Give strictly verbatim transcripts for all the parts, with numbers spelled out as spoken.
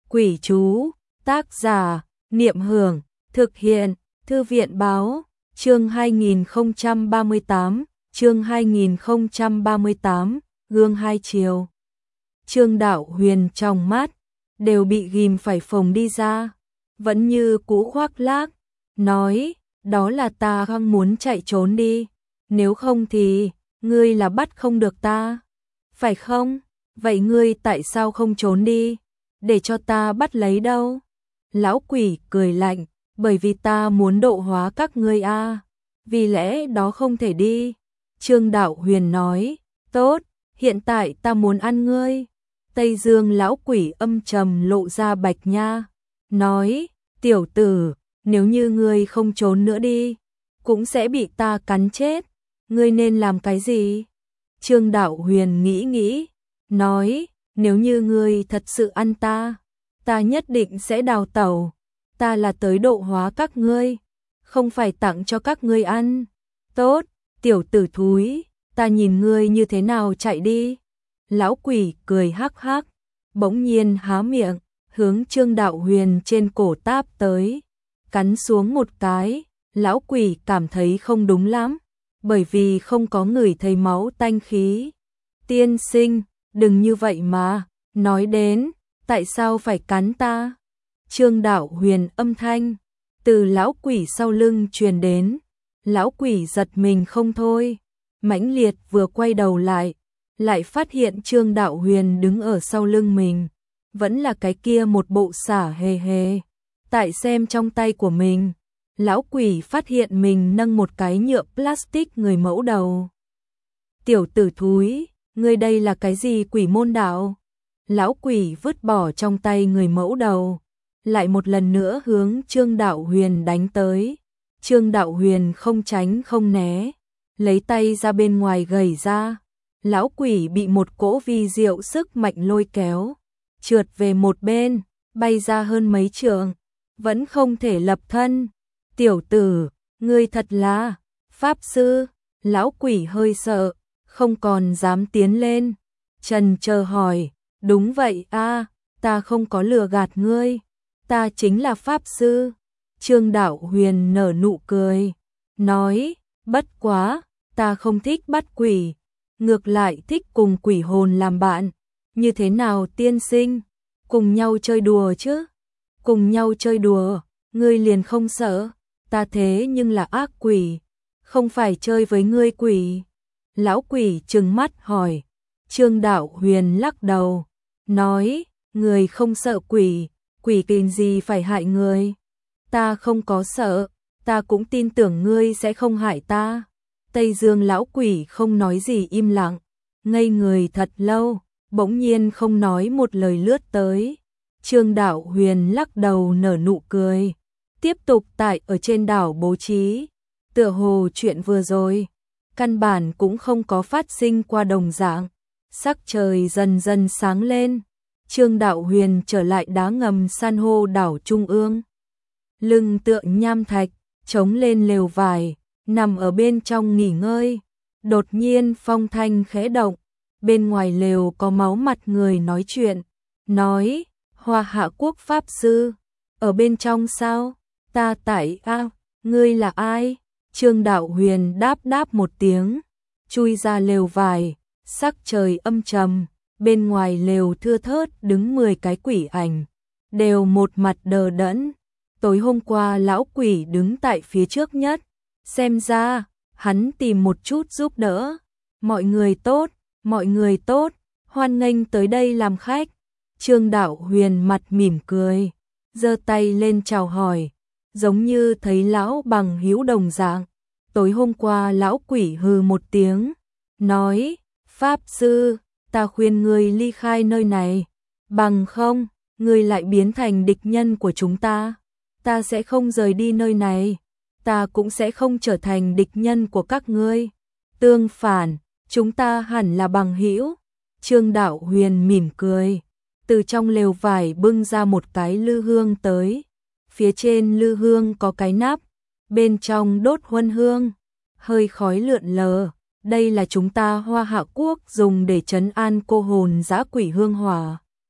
Quỷ chú, tác giả, Niệm Hưởng, thực hiện, Thư viện báo, chương hai nghìn không trăm ba mươi tám, chương hai nghìn không trăm ba mươi tám, gương hai chiều. Trương Đạo Huyền trong mắt, đều bị ghim phải phồng đi ra, vẫn như cũ khoác lác, nói, đó là ta không muốn chạy trốn đi, nếu không thì, ngươi là bắt không được ta, phải không? Vậy ngươi tại sao không trốn đi, để cho ta bắt lấy đâu? Lão quỷ cười lạnh, bởi vì ta muốn độ hóa các ngươi a, à. Vì lẽ đó không thể đi. Trương Đạo Huyền nói, tốt, hiện tại ta muốn ăn ngươi. Tây Dương lão quỷ âm trầm lộ ra bạch nha, nói, tiểu tử, nếu như ngươi không trốn nữa đi, cũng sẽ bị ta cắn chết, ngươi nên làm cái gì? Trương Đạo Huyền nghĩ nghĩ, nói, nếu như ngươi thật sự ăn ta, ta nhất định sẽ đào tẩu, ta là tới độ hóa các ngươi, không phải tặng cho các ngươi ăn. Tốt, tiểu tử thúi, ta nhìn ngươi như thế nào chạy đi. Lão quỷ cười hắc hắc, bỗng nhiên há miệng, hướng Trương Đạo Huyền trên cổ táp tới, cắn xuống một cái, lão quỷ cảm thấy không đúng lắm, bởi vì không có ngửi thấy máu tanh khí. Tiên sinh, đừng như vậy mà, nói đến, tại sao phải cắn ta? Trương Đạo Huyền âm thanh, từ lão quỷ sau lưng truyền đến, lão quỷ giật mình không thôi, mãnh liệt vừa quay đầu lại, lại phát hiện Trương Đạo Huyền đứng ở sau lưng mình, vẫn là cái kia một bộ xả hề hề. Tại xem trong tay của mình, lão quỷ phát hiện mình nâng một cái nhựa plastic người mẫu đầu. Tiểu tử thúi, ngươi đây là cái gì quỷ môn đạo? Lão quỷ vứt bỏ trong tay người mẫu đầu, lại một lần nữa hướng Trương Đạo Huyền đánh tới. Trương Đạo Huyền không tránh không né, lấy tay ra bên ngoài gầy ra. Lão quỷ bị một cỗ vi diệu sức mạnh lôi kéo, trượt về một bên, bay ra hơn mấy trượng, vẫn không thể lập thân. Tiểu tử, ngươi thật là pháp sư. Lão quỷ hơi sợ, không còn dám tiến lên, trần chờ hỏi, đúng vậy a, ta không có lừa gạt ngươi, ta chính là pháp sư. Trương Đạo Huyền nở nụ cười, nói, bất quá, ta không thích bắt quỷ, ngược lại thích cùng quỷ hồn làm bạn. Như thế nào tiên sinh, cùng nhau chơi đùa chứ? Cùng nhau chơi đùa, ngươi liền không sợ, ta thế nhưng là ác quỷ, không phải chơi với ngươi quỷ. Lão quỷ trừng mắt hỏi. Trương Đạo Huyền lắc đầu, nói, người không sợ quỷ, quỷ kinh gì phải hại người. Ta không có sợ, ta cũng tin tưởng ngươi sẽ không hại ta. Tây Dương lão quỷ không nói gì im lặng, ngây người thật lâu, bỗng nhiên không nói một lời lướt tới. Trương Đạo Huyền lắc đầu nở nụ cười, tiếp tục tại ở trên đảo bố trí, tựa hồ chuyện vừa rồi căn bản cũng không có phát sinh qua đồng dạng. Sắc trời dần dần sáng lên, Trương Đạo Huyền trở lại đá ngầm san hô đảo trung ương. Lưng tựa nham thạch, chống lên lều vải, nằm ở bên trong nghỉ ngơi. Đột nhiên phong thanh khẽ động, bên ngoài lều có máu mặt người nói chuyện, nói, Hoa Hạ Quốc pháp sư, ở bên trong sao? Ta tại a, ngươi là ai? Trương Đạo Huyền đáp đáp một tiếng, chui ra lều vải, sắc trời âm trầm, bên ngoài lều thưa thớt đứng mười cái quỷ ảnh, đều một mặt đờ đẫn. Tối hôm qua lão quỷ đứng tại phía trước nhất, xem ra, hắn tìm một chút giúp đỡ. Mọi người tốt, mọi người tốt, hoan nghênh tới đây làm khách. Trương Đạo Huyền mặt mỉm cười, giơ tay lên chào hỏi, giống như thấy lão bằng hữu đồng dạng. Tối hôm qua lão quỷ hừ một tiếng, nói, pháp sư, ta khuyên ngươi ly khai nơi này, bằng không, ngươi lại biến thành địch nhân của chúng ta. Ta sẽ không rời đi nơi này, ta cũng sẽ không trở thành địch nhân của các ngươi. Tương phản, chúng ta hẳn là bằng hữu. Trương Đạo Huyền mỉm cười, từ trong lều vải bưng ra một cái lư hương tới. Phía trên lư hương có cái nắp, bên trong đốt huân hương, hơi khói lượn lờ. Đây là chúng ta Hoa Hạ Quốc dùng để trấn an cô hồn dã quỷ hương hỏa.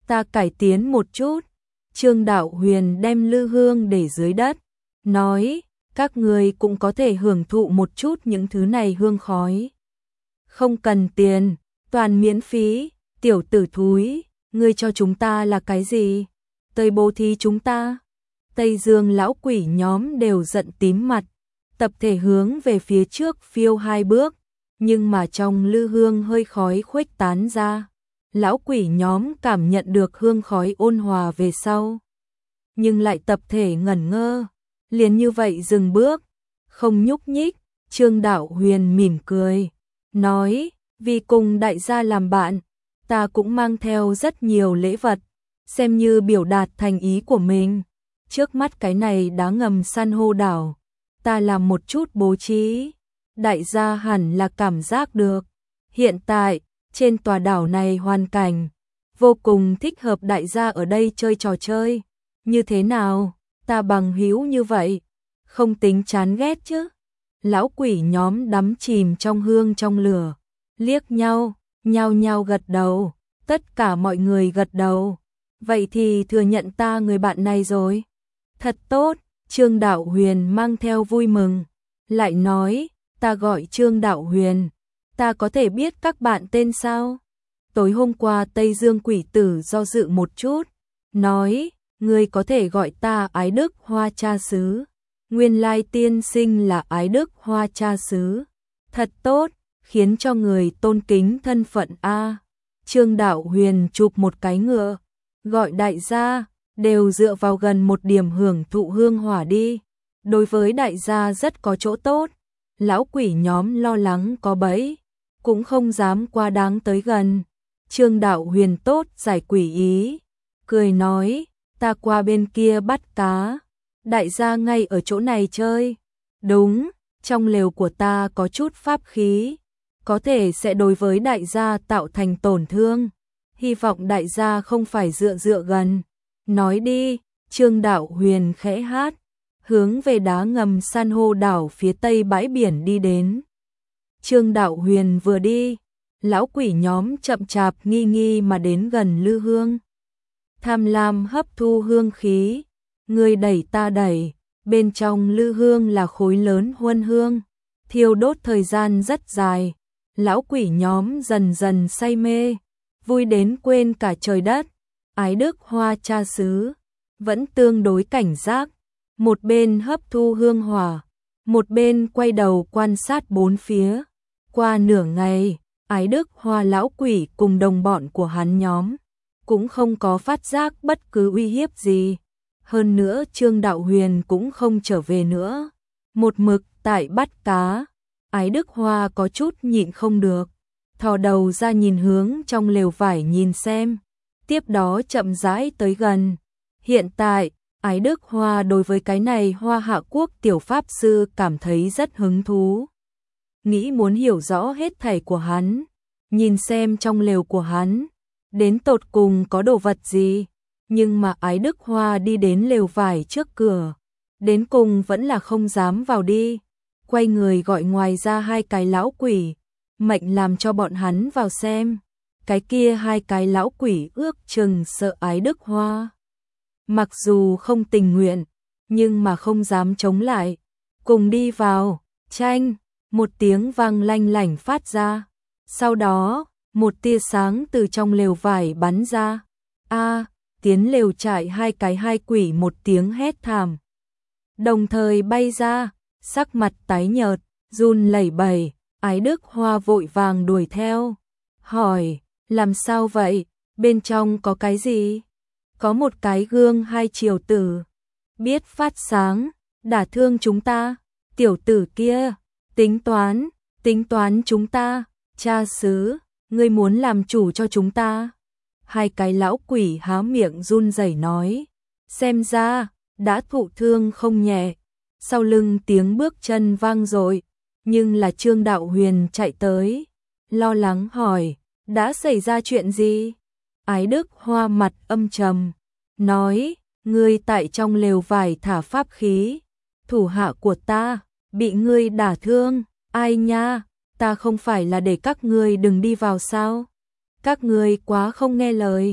ta cải tiến một chút. Trương Đạo Huyền đem lư hương để dưới đất, nói, các ngươi cũng có thể hưởng thụ một chút những thứ này hương khói. Không cần tiền, toàn miễn phí, tiểu tử thúi, ngươi cho chúng ta là cái gì? Tới bố thí chúng ta. Tây Dương lão quỷ nhóm đều giận tím mặt, tập thể hướng về phía trước phiêu hai bước, nhưng mà trong lư hương hơi khói khuếch tán ra. Lão quỷ nhóm cảm nhận được hương khói ôn hòa về sau, nhưng lại tập thể ngẩn ngơ, liền như vậy dừng bước, không nhúc nhích. Trương Đạo Huyền mỉm cười, nói, vì cùng đại gia làm bạn, ta cũng mang theo rất nhiều lễ vật, xem như biểu đạt thành ý của mình. Trước mắt cái này đá ngầm san hô đảo, ta làm một chút bố trí, đại gia hẳn là cảm giác được. Hiện tại, trên tòa đảo này hoàn cảnh vô cùng thích hợp đại gia ở đây chơi trò chơi. Như thế nào, ta bằng hữu như vậy, không tính chán ghét chứ? Lão quỷ nhóm đắm chìm trong hương trong lửa, liếc nhau, nhao nhao gật đầu, tất cả mọi người gật đầu. Vậy thì thừa nhận ta người bạn này rồi. Thật tốt, Trương Đạo Huyền mang theo vui mừng, lại nói, ta gọi Trương Đạo Huyền, ta có thể biết các bạn tên sao? Tối hôm qua Tây Dương quỷ tử do dự một chút, nói, ngươi có thể gọi ta Ái Đức Hoa Cha Xứ. Nguyên lai tiên sinh là Ái Đức Hoa Cha Xứ. Thật tốt, khiến cho người tôn kính thân phận a. Trương Đạo Huyền chụp một cái ngựa, gọi đại gia đều dựa vào gần một điểm hưởng thụ hương hỏa đi. Đối với đại gia rất có chỗ tốt. Lão quỷ nhóm lo lắng có bẫy, cũng không dám quá đáng tới gần. Trương Đạo Huyền tốt giải quỷ ý, cười nói, ta qua bên kia bắt cá, đại gia ngay ở chỗ này chơi. Đúng, trong lều của ta có chút pháp khí, có thể sẽ đối với đại gia tạo thành tổn thương. Hy vọng đại gia không phải dựa dựa gần. Nói đi, Trương Đạo Huyền khẽ hát, hướng về đá ngầm san hô đảo phía tây bãi biển đi đến. Trương Đạo Huyền vừa đi, lão quỷ nhóm chậm chạp nghi nghi mà đến gần lư hương. Tham lam hấp thu hương khí, người đẩy ta đẩy, bên trong lư hương là khối lớn huân hương, thiêu đốt thời gian rất dài. Lão quỷ nhóm dần dần say mê, vui đến quên cả trời đất. Ái Đức Hoa Cha Xứ vẫn tương đối cảnh giác, một bên hấp thu hương hỏa, một bên quay đầu quan sát bốn phía. Qua nửa ngày, Ái Đức Hoa lão quỷ cùng đồng bọn của hắn nhóm cũng không có phát giác bất cứ uy hiếp gì. Hơn nữa Trương Đạo Huyền cũng không trở về nữa, một mực tại bắt cá. Ái Đức Hoa có chút nhịn không được, thò đầu ra nhìn hướng trong lều vải nhìn xem, tiếp đó chậm rãi tới gần. Hiện tại, Ái Đức Hoa đối với cái này Hoa Hạ Quốc tiểu pháp sư cảm thấy rất hứng thú, nghĩ muốn hiểu rõ hết thảy của hắn, nhìn xem trong lều của hắn đến tột cùng có đồ vật gì. Nhưng mà Ái Đức Hoa đi đến lều vải trước cửa, đến cùng vẫn là không dám vào đi, quay người gọi ngoài ra hai cái lão quỷ, mệnh làm cho bọn hắn vào xem. Cái kia hai cái lão quỷ ước chừng sợ Ái Đức Hoa, mặc dù không tình nguyện, nhưng mà không dám chống lại, cùng đi vào. Chanh, một tiếng vang lanh lảnh phát ra, sau đó một tia sáng từ trong lều vải bắn ra. A, tiến lều trại hai cái hai quỷ một tiếng hét thảm, đồng thời bay ra, sắc mặt tái nhợt, run lẩy bẩy. Ái Đức Hoa vội vàng đuổi theo, hỏi, làm sao vậy, bên trong có cái gì? Có một cái gương hai chiều tử, biết phát sáng, đả thương chúng ta. Tiểu tử kia, tính toán, tính toán chúng ta. Cha xứ, ngươi muốn làm chủ cho chúng ta? Hai cái lão quỷ há miệng run rẩy nói, xem ra đã thụ thương không nhẹ. Sau lưng tiếng bước chân vang dội, nhưng là Trương Đạo Huyền chạy tới, lo lắng hỏi, đã xảy ra chuyện gì? Ái Đức Hoa mặt âm trầm, nói, ngươi tại trong lều vải thả pháp khí, thủ hạ của ta bị ngươi đả thương. Ai nha, ta không phải là để các ngươi đừng đi vào sao? Các ngươi quá không nghe lời.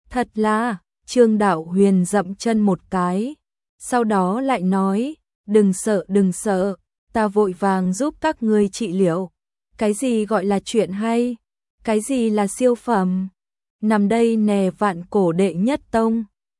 Thật là, Trương Đạo Huyền dậm chân một cái, sau đó lại nói, đừng sợ đừng sợ, ta vội vàng giúp các ngươi trị liệu. Cái gì gọi là chuyện hay? Cái gì là siêu phẩm? Nằm đây nè vạn cổ đệ nhất tông.